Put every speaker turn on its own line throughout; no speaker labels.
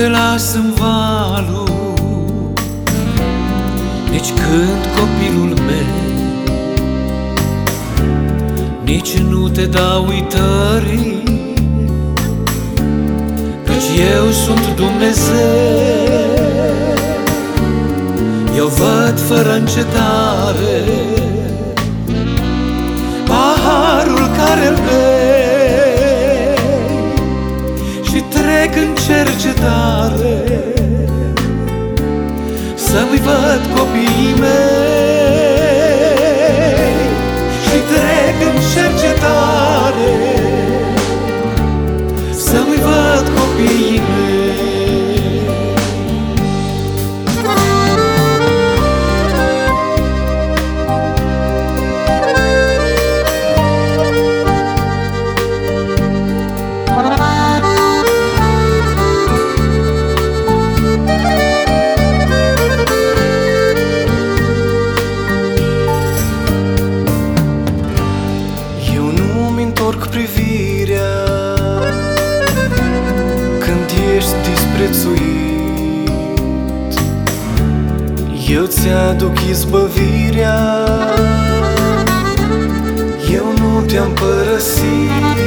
las în valul, nici când copilul meu, nici nu te dau uitării, căci eu sunt Dumnezeu. Eu văd fără încetare paharul care-l bei și trec în cercetare să-mi văd copiii mei. Și trec în cercetare să-mi văd copiii mei.
Privirea când ești disprețuit, eu ți-aduc izbăvirea, eu nu te-am părăsit.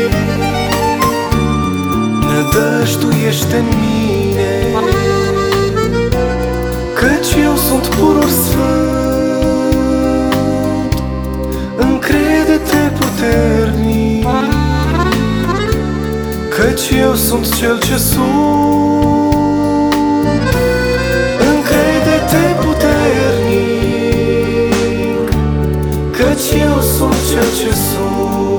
Nădăjduiește-n mine, căci eu sunt purul sfânt. Încrede-te puternic, căci eu sunt cel ce sunt. Încrede-te puternic, căci eu sunt cel ce sunt.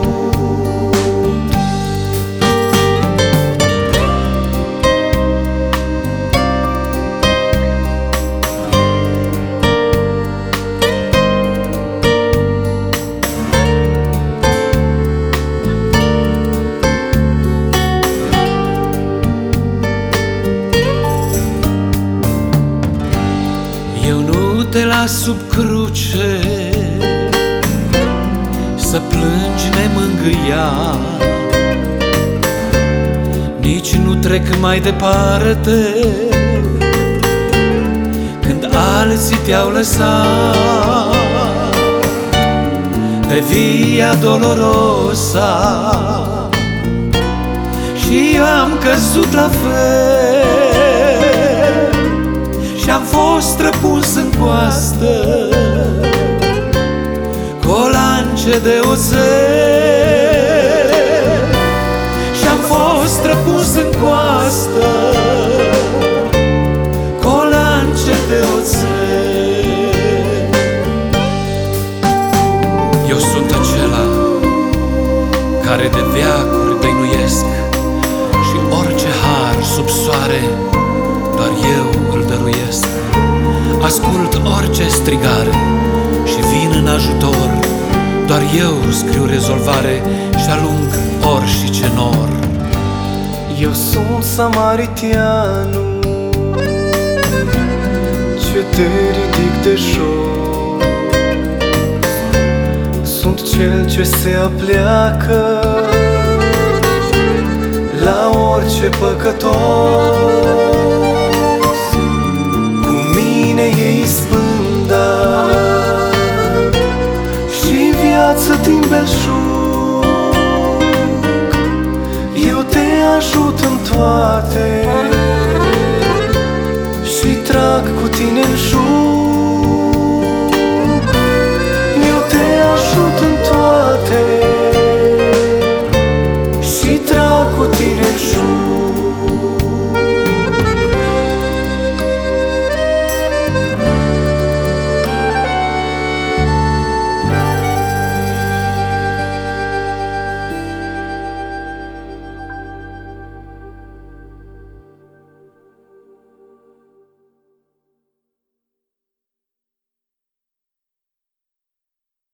Te las sub cruce să plângi nemângâiat, nici nu trec mai departe când alții te-au lăsat pe via dolorosa. Și eu am căzut la fel și-am fost străpuns în coastă cu o lance de oțel. Și-am fost străpuns în coastă cu o lance de oțel. Eu sunt acela care de veacuri dăinuiesc și orice har sub soare doar eu îl dăruiesc. Ascult orice strigare și vin în ajutor, doar eu scriu rezolvare și alung orice nor.
Eu sunt samaritianul ce te ridic de jos, sunt cel ce se apleacă la orice păcătos. E izbânda și viață din belșug. Eu te ajut în toate și trag cu tine în jur.